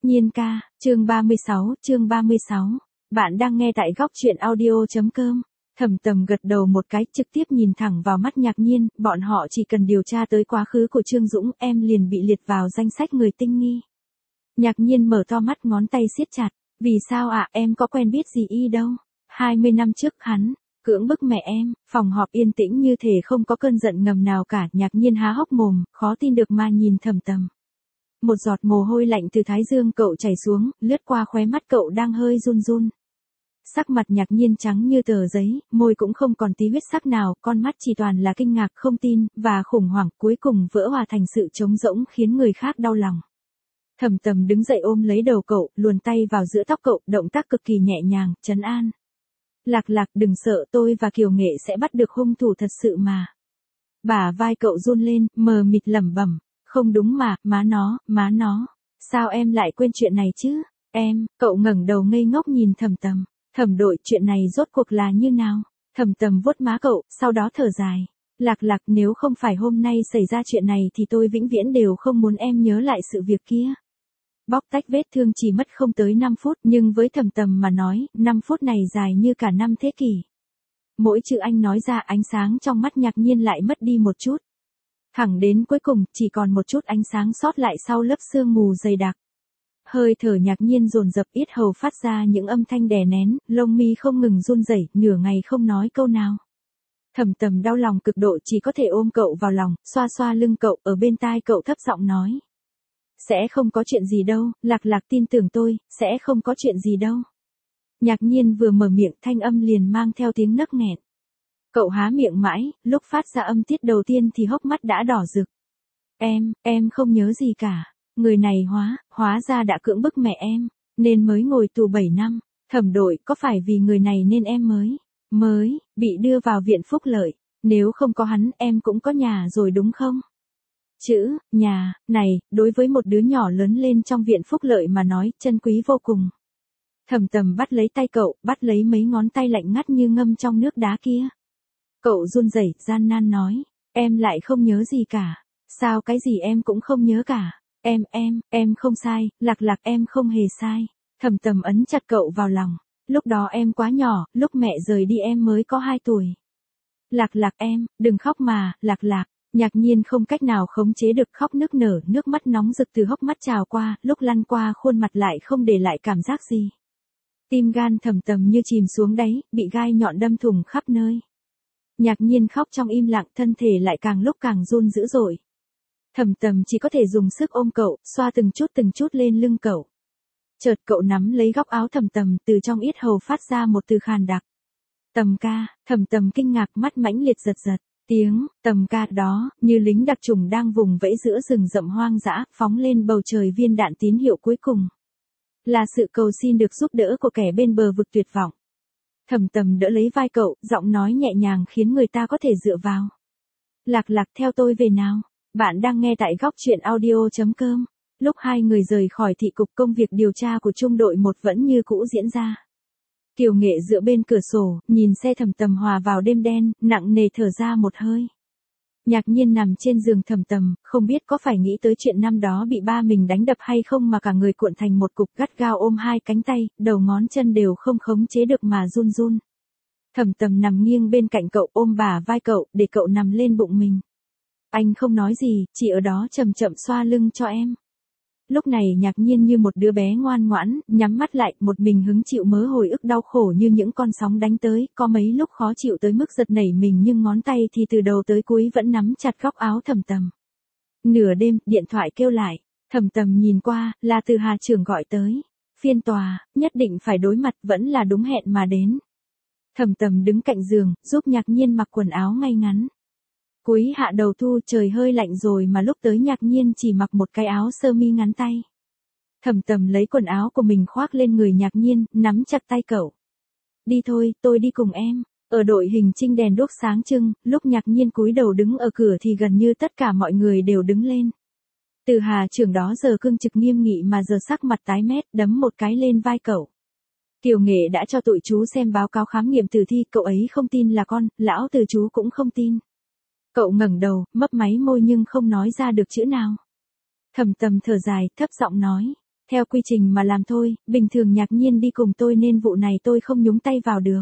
Nhiên ca, chương 36. Bạn đang nghe tại góc truyện audio.com. Thẩm Tầm gật đầu một cái, trực tiếp nhìn thẳng vào mắt Nhạc Nhiên, bọn họ chỉ cần điều tra tới quá khứ của Trương Dũng, em liền bị liệt vào danh sách người tinh nghi. Nhạc Nhiên mở to mắt, ngón tay siết chặt. Vì sao ạ, em có quen biết gì y đâu. 20 năm trước hắn cưỡng bức mẹ em. Phòng họp yên tĩnh như thể không có cơn giận ngầm nào cả. Nhạc Nhiên há hốc mồm, khó tin được mà nhìn Thẩm Tầm. Một giọt mồ hôi lạnh từ thái dương cậu chảy xuống, lướt qua khóe mắt cậu đang hơi run run. Sắc mặt Nhạc Nhiên trắng như tờ giấy, môi cũng không còn tí huyết sắc nào, con mắt chỉ toàn là kinh ngạc, không tin, và khủng hoảng, cuối cùng vỡ hòa thành sự trống rỗng khiến người khác đau lòng. Thẩm Tầm đứng dậy ôm lấy đầu cậu, luồn tay vào giữa tóc cậu, động tác cực kỳ nhẹ nhàng, trấn an. Lạc Lạc, đừng sợ, tôi và Kiều Nghệ sẽ bắt được hung thủ thật sự mà. Bả vai cậu run lên, mờ mịt lẩm bẩm. Không đúng mà, má nó. Sao em lại quên chuyện này chứ? Cậu ngẩng đầu ngây ngốc nhìn Thẩm Tầm. Thẩm đội, chuyện này rốt cuộc là như nào? Thẩm Tầm vuốt má cậu, sau đó thở dài. Lạc Lạc, nếu không phải hôm nay xảy ra chuyện này thì tôi vĩnh viễn đều không muốn em nhớ lại sự việc kia. Bóc tách vết thương chỉ mất không tới 5 phút, nhưng với Thẩm Tầm mà nói, 5 phút này dài như cả 5 thế kỷ. Mỗi chữ anh nói ra, ánh sáng trong mắt Nhạc Nhiên lại mất đi một chút. Thẳng đến cuối cùng, chỉ còn một chút ánh sáng sót lại sau lớp sương mù dày đặc. Hơi thở Nhạc Nhiên dồn dập, yết hầu phát ra những âm thanh đè nén, lông mi không ngừng run rẩy, nửa ngày không nói câu nào. Thẩm Tầm đau lòng cực độ, chỉ có thể ôm cậu vào lòng, xoa xoa lưng cậu, ở bên tai cậu thấp giọng nói. Sẽ không có chuyện gì đâu, Lạc Lạc tin tưởng tôi, sẽ không có chuyện gì đâu. Nhạc Nhiên vừa mở miệng, thanh âm liền mang theo tiếng nấc nghẹn. Cậu há miệng mãi, lúc phát ra âm tiết đầu tiên thì hốc mắt đã đỏ rực. Em không nhớ gì cả. Người này hóa ra đã cưỡng bức mẹ em, nên mới ngồi tù 7 năm. Thẩm đội, có phải vì người này nên em mới bị đưa vào viện phúc lợi. Nếu không có hắn, em cũng có nhà rồi đúng không? Chữ nhà này, đối với một đứa nhỏ lớn lên trong viện phúc lợi mà nói, chân quý vô cùng. Thẩm Tầm bắt lấy tay cậu, bắt lấy mấy ngón tay lạnh ngắt như ngâm trong nước đá kia. Cậu run rẩy, gian nan nói, em lại không nhớ gì cả. Sao cái gì em cũng không nhớ cả. Em không sai, Lạc Lạc, em không hề sai. Thẩm Tầm ấn chặt cậu vào lòng. Lúc đó em quá nhỏ, lúc mẹ rời đi em mới có 2 tuổi. Lạc Lạc em, đừng khóc mà, Lạc Lạc. Nhạc Nhiên không cách nào khống chế được khóc nức nở, nước mắt nóng rực từ hốc mắt trào qua, lúc lăn qua khuôn mặt lại không để lại cảm giác gì. Tim gan Thẩm Tầm như chìm xuống đáy, bị gai nhọn đâm thủng khắp nơi. Nhạc Nhiên khóc trong im lặng, thân thể lại càng lúc càng run dữ dội. Thẩm Tầm chỉ có thể dùng sức ôm cậu, xoa từng chút lên lưng cậu. Chợt cậu nắm lấy góc áo Thẩm Tầm, từ trong yết hầu phát ra một từ khàn đặc. Tầm ca. Thẩm Tầm kinh ngạc, mắt mãnh liệt giật. Tiếng tầm ca đó, như lính đặc chủng đang vùng vẫy giữa rừng rậm hoang dã, phóng lên bầu trời viên đạn tín hiệu cuối cùng. Là sự cầu xin được giúp đỡ của kẻ bên bờ vực tuyệt vọng. Thẩm Tầm đỡ lấy vai cậu, giọng nói nhẹ nhàng khiến người ta có thể dựa vào. Lạc Lạc, theo tôi về nào. Bạn đang nghe tại góc truyện audio.com. Lúc hai người rời khỏi thị cục, công việc điều tra của trung đội 1 vẫn như cũ diễn ra. Kiều Nghệ dựa bên cửa sổ, nhìn xe Thẩm Tầm hòa vào đêm đen, nặng nề thở ra một hơi. Nhạc Nhiên nằm trên giường Thẩm Tầm, không biết có phải nghĩ tới chuyện năm đó bị ba mình đánh đập hay không mà cả người cuộn thành một cục, gắt gao ôm hai cánh tay, đầu ngón chân đều không khống chế được mà run run. Thẩm Tầm nằm nghiêng bên cạnh cậu, ôm bả vai cậu, để cậu nằm lên bụng mình. Anh không nói gì, chỉ ở đó chậm chậm xoa lưng cho em. Lúc này Nhạc Nhiên như một đứa bé ngoan ngoãn, nhắm mắt lại, một mình hứng chịu mớ hồi ức đau khổ như những con sóng đánh tới, có mấy lúc khó chịu tới mức giật nảy mình nhưng ngón tay thì từ đầu tới cuối vẫn nắm chặt góc áo Thẩm Tầm. Nửa đêm, điện thoại kêu lại, Thẩm Tầm nhìn qua, là từ Hà trưởng gọi tới. Phiên tòa, nhất định phải đối mặt, vẫn là đúng hẹn mà đến. Thẩm Tầm đứng cạnh giường, giúp Nhạc Nhiên mặc quần áo ngay ngắn. Cuối hạ đầu thu, trời hơi lạnh rồi mà lúc tới Nhạc Nhiên chỉ mặc một cái áo sơ mi ngắn tay. Thẩm Tầm lấy quần áo của mình khoác lên người Nhạc Nhiên, nắm chặt tay cậu. Đi thôi, tôi đi cùng em. Ở đội hình trinh đèn đuốc sáng trưng, lúc Nhạc Nhiên cúi đầu đứng ở cửa thì gần như tất cả mọi người đều đứng lên. Từ Hà trưởng đó giờ cương trực nghiêm nghị mà giờ sắc mặt tái mét, đấm một cái lên vai cậu. Kiều Nghệ đã cho tụi chú xem báo cáo khám nghiệm tử thi, cậu ấy không tin là con, lão từ chú cũng không tin. Cậu ngẩng đầu, mấp máy môi nhưng không nói ra được chữ nào. Thẩm Tầm thở dài, thấp giọng nói. theo quy trình mà làm thôi, bình thường Nhạc Nhiên đi cùng tôi nên vụ này tôi không nhúng tay vào được.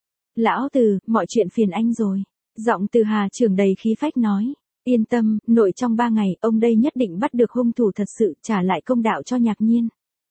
Lão Từ, mọi chuyện phiền anh rồi. Giọng Từ Hà trưởng đầy khí phách nói. Yên tâm, nội trong 3 ngày, ông đây nhất định bắt được hung thủ thật sự, trả lại công đạo cho Nhạc Nhiên.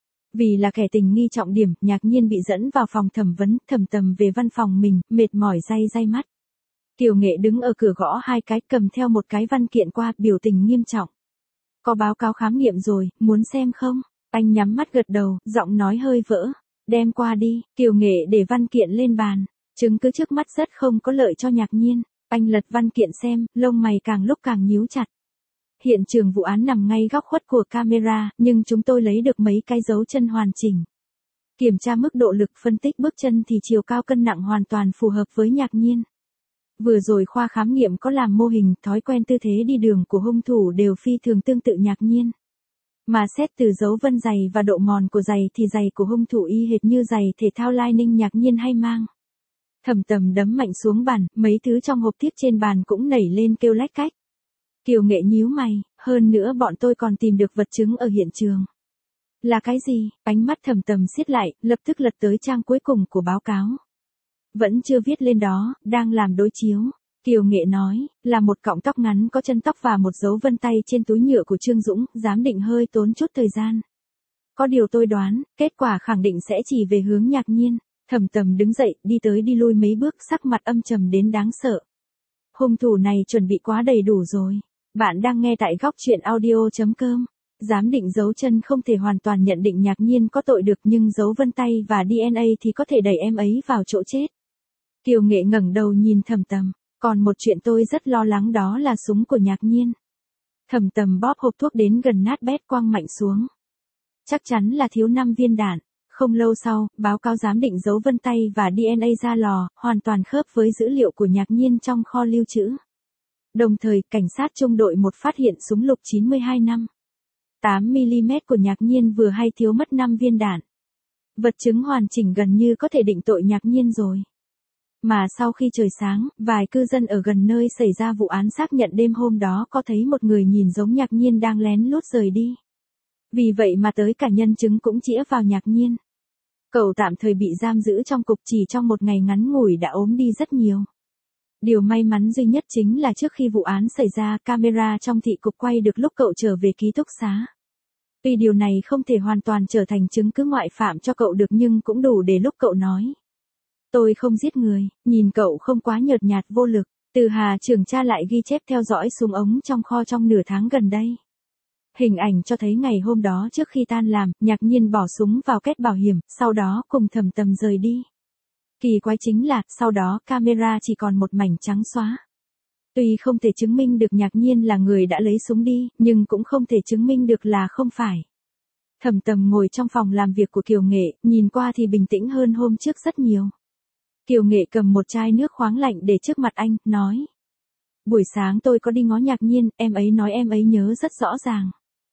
Vì là kẻ tình nghi trọng điểm, Nhạc Nhiên bị dẫn vào phòng thẩm vấn, Thẩm Tầm về văn phòng mình, mệt mỏi day mắt. Kiều Nghệ đứng ở cửa gõ 2 cái, cầm theo một cái văn kiện qua, biểu tình nghiêm trọng. Có báo cáo khám nghiệm rồi, muốn xem không? Anh nhắm mắt gật đầu, giọng nói hơi vỡ. Đem qua đi, Kiều Nghệ để văn kiện lên bàn. Chứng cứ trước mắt rất không có lợi cho Nhạc Nhiên. Anh lật văn kiện xem, lông mày càng lúc càng nhíu chặt. Hiện trường vụ án nằm ngay góc khuất của camera, nhưng chúng tôi lấy được mấy cái dấu chân hoàn chỉnh. Kiểm tra mức độ lực, phân tích bước chân thì chiều cao cân nặng hoàn toàn phù hợp với Nhạc Nhiên. Vừa rồi khoa khám nghiệm có làm mô hình, thói quen tư thế đi đường của hung thủ đều phi thường tương tự Nhạc Nhiên. Mà xét từ dấu vân giày và độ mòn của giày thì giày của hung thủ y hệt như giày thể thao Lining Nhạc Nhiên hay mang. Thẩm Tầm đấm mạnh xuống bàn, mấy thứ trong hộp tiếp trên bàn cũng nảy lên kêu lách cách. Kiều Nghệ nhíu mày, hơn nữa bọn tôi còn tìm được vật chứng ở hiện trường. Là cái gì? Ánh mắt Thẩm Tầm siết lại, lập tức lật tới trang cuối cùng của báo cáo. Vẫn chưa viết lên đó, đang làm đối chiếu. Kiều Nghệ nói, là một cọng tóc ngắn có chân tóc và một dấu vân tay trên túi nhựa của Trương Dũng, giám định hơi tốn chút thời gian. Có điều tôi đoán, kết quả khẳng định sẽ chỉ về hướng Nhạc Nhiên. Thẩm Tầm đứng dậy, đi tới đi lui mấy bước, sắc mặt âm trầm đến đáng sợ. Hung thủ này chuẩn bị quá đầy đủ rồi. Bạn đang nghe tại góc truyện audio.com. Giám định dấu chân không thể hoàn toàn nhận định Nhạc Nhiên có tội được, nhưng dấu vân tay và DNA thì có thể đẩy em ấy vào chỗ chết. Kiều Nghệ ngẩng đầu nhìn Thẩm Tầm. Còn một chuyện tôi rất lo lắng, đó là súng của Nhạc Nhiên. Thẩm Tầm bóp hộp thuốc đến gần nát bét, quăng mạnh xuống. Chắc chắn là thiếu 5 viên đạn. Không lâu sau, báo cáo giám định dấu vân tay và DNA ra lò, hoàn toàn khớp với dữ liệu của Nhạc Nhiên trong kho lưu trữ. Đồng thời, cảnh sát trung đội 1 phát hiện súng lục 92 năm. 8mm của Nhạc Nhiên vừa hay thiếu mất 5 viên đạn. Vật chứng hoàn chỉnh gần như có thể định tội Nhạc Nhiên rồi. Mà sau khi trời sáng, vài cư dân ở gần nơi xảy ra vụ án xác nhận đêm hôm đó có thấy một người nhìn giống Nhạc Nhiên đang lén lút rời đi. Vì vậy mà tới cả nhân chứng cũng chĩa vào Nhạc Nhiên. Cậu tạm thời bị giam giữ trong cục, chỉ trong một ngày ngắn ngủi đã ốm đi rất nhiều. Điều may mắn duy nhất chính là trước khi vụ án xảy ra, camera trong thị cục quay được lúc cậu trở về ký túc xá. Tuy điều này không thể hoàn toàn trở thành chứng cứ ngoại phạm cho cậu được, nhưng cũng đủ để lúc cậu nói. Tôi không giết người, nhìn cậu không quá nhợt nhạt vô lực. Từ Hà trưởng tra lại ghi chép theo dõi súng ống trong kho trong nửa tháng gần đây. Hình ảnh cho thấy ngày hôm đó trước khi tan làm, Nhạc Nhiên bỏ súng vào két bảo hiểm, sau đó cùng Thẩm Tầm rời đi. Kỳ quái chính là, sau đó camera chỉ còn một mảnh trắng xóa. Tuy không thể chứng minh được Nhạc Nhiên là người đã lấy súng đi, nhưng cũng không thể chứng minh được là không phải. Thẩm Tầm ngồi trong phòng làm việc của Kiều Nghệ, nhìn qua thì bình tĩnh hơn hôm trước rất nhiều. Kiều Nghệ cầm một chai nước khoáng lạnh để trước mặt anh, nói. Buổi sáng tôi có đi ngó Nhạc Nhiên, em ấy nói em ấy nhớ rất rõ ràng.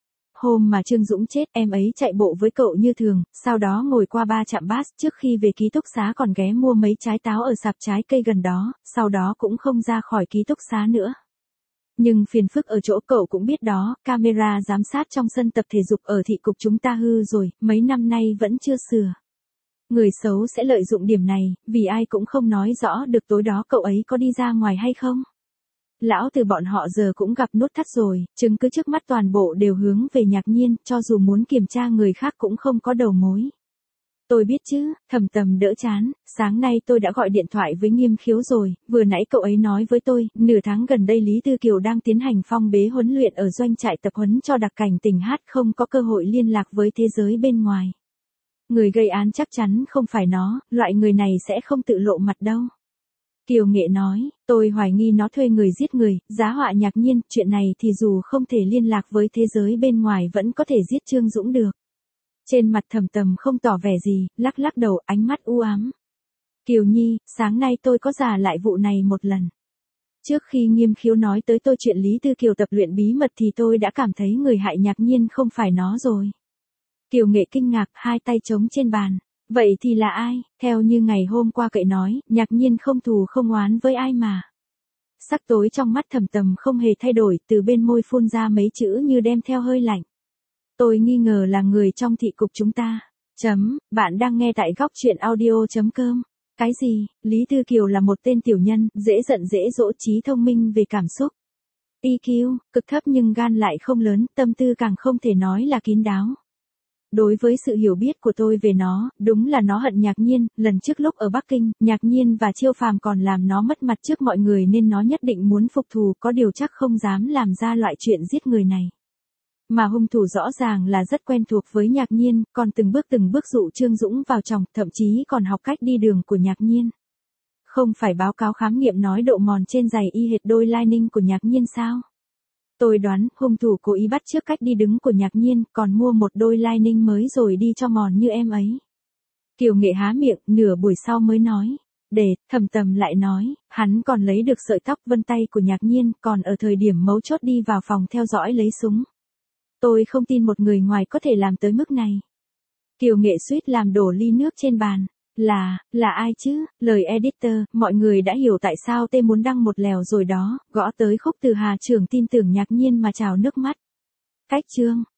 Hôm mà Trương Dũng chết, em ấy chạy bộ với cậu như thường, sau đó ngồi qua 3 trạm bus, trước khi về ký túc xá còn ghé mua mấy trái táo ở sạp trái cây gần đó, sau đó cũng không ra khỏi ký túc xá nữa. Nhưng phiền phức ở chỗ cậu cũng biết đó, camera giám sát trong sân tập thể dục ở thị cục chúng ta hư rồi, mấy năm nay vẫn chưa sửa. Người xấu sẽ lợi dụng điểm này, vì ai cũng không nói rõ được tối đó cậu ấy có đi ra ngoài hay không. Lão Từ bọn họ giờ cũng gặp nút thắt rồi, chứng cứ trước mắt toàn bộ đều hướng về Nhạc Nhiên, cho dù muốn kiểm tra người khác cũng không có đầu mối. Tôi biết chứ, Thẩm Tầm đỡ chán, sáng nay tôi đã gọi điện thoại với Nghiêm Khiếu rồi, vừa nãy cậu ấy nói với tôi, nửa tháng gần đây Lý Tư Kiều đang tiến hành phong bế huấn luyện ở doanh trại tập huấn cho đặc cảnh tỉnh Hát, không có cơ hội liên lạc với thế giới bên ngoài. Người gây án chắc chắn không phải nó, loại người này sẽ không tự lộ mặt đâu. Kiều Nghệ nói, tôi hoài nghi nó thuê người giết người, giá họa Nhạc Nhiên, chuyện này thì dù không thể liên lạc với thế giới bên ngoài vẫn có thể giết Trương Dũng được. Trên mặt Thẩm Tầm không tỏ vẻ gì, lắc lắc đầu, ánh mắt u ám. Kiều Nhi, sáng nay tôi có giả lại vụ này một lần. Trước khi Nghiêm Khiếu nói tới tôi chuyện Lý Tư Kiều tập luyện bí mật thì tôi đã cảm thấy người hại Nhạc Nhiên không phải nó rồi. Kiều Nghệ kinh ngạc, hai tay trống trên bàn. Vậy thì là ai? Theo như ngày hôm qua cậy nói, Nhạc Nhiên không thù không oán với ai mà. Sắc tối trong mắt Thẩm Tầm không hề thay đổi, từ bên môi phun ra mấy chữ như đem theo hơi lạnh. Tôi nghi ngờ là người trong thị cục chúng ta. Bạn đang nghe tại góc chuyện audio.com. Cái gì, Lý Tư Kiều là một tên tiểu nhân, dễ giận dễ dỗ, trí thông minh về cảm xúc. EQ, cực thấp nhưng gan lại không lớn, tâm tư càng không thể nói là kín đáo. Đối với sự hiểu biết của tôi về nó, đúng là nó hận Nhạc Nhiên, lần trước lúc ở Bắc Kinh, Nhạc Nhiên và Chiêu Phàm còn làm nó mất mặt trước mọi người nên nó nhất định muốn phục thù, có điều chắc không dám làm ra loại chuyện giết người này. Mà hung thủ rõ ràng là rất quen thuộc với Nhạc Nhiên, còn từng bước dụ Trương Dũng vào chồng, thậm chí còn học cách đi đường của Nhạc Nhiên. Không phải báo cáo khám nghiệm nói độ mòn trên giày y hệt đôi lining của Nhạc Nhiên sao? Tôi đoán hung thủ cố ý bắt chước cách đi đứng của Nhạc Nhiên, còn mua một đôi lining mới rồi đi cho mòn như em ấy. Kiều Nghệ há miệng, nửa buổi sau mới nói. Thầm Tầm lại nói, hắn còn lấy được sợi tóc vân tay của Nhạc Nhiên, còn ở thời điểm mấu chốt đi vào phòng theo dõi lấy súng. Tôi không tin một người ngoài có thể làm tới mức này. Kiều Nghệ suýt làm đổ ly nước trên bàn. Là ai chứ? Lời editor, mọi người đã hiểu tại sao T muốn đăng một lèo rồi đó, gõ tới khúc từ Hà Trưởng tin tưởng Nhạc Nhiên mà trào nước mắt. Cách chương.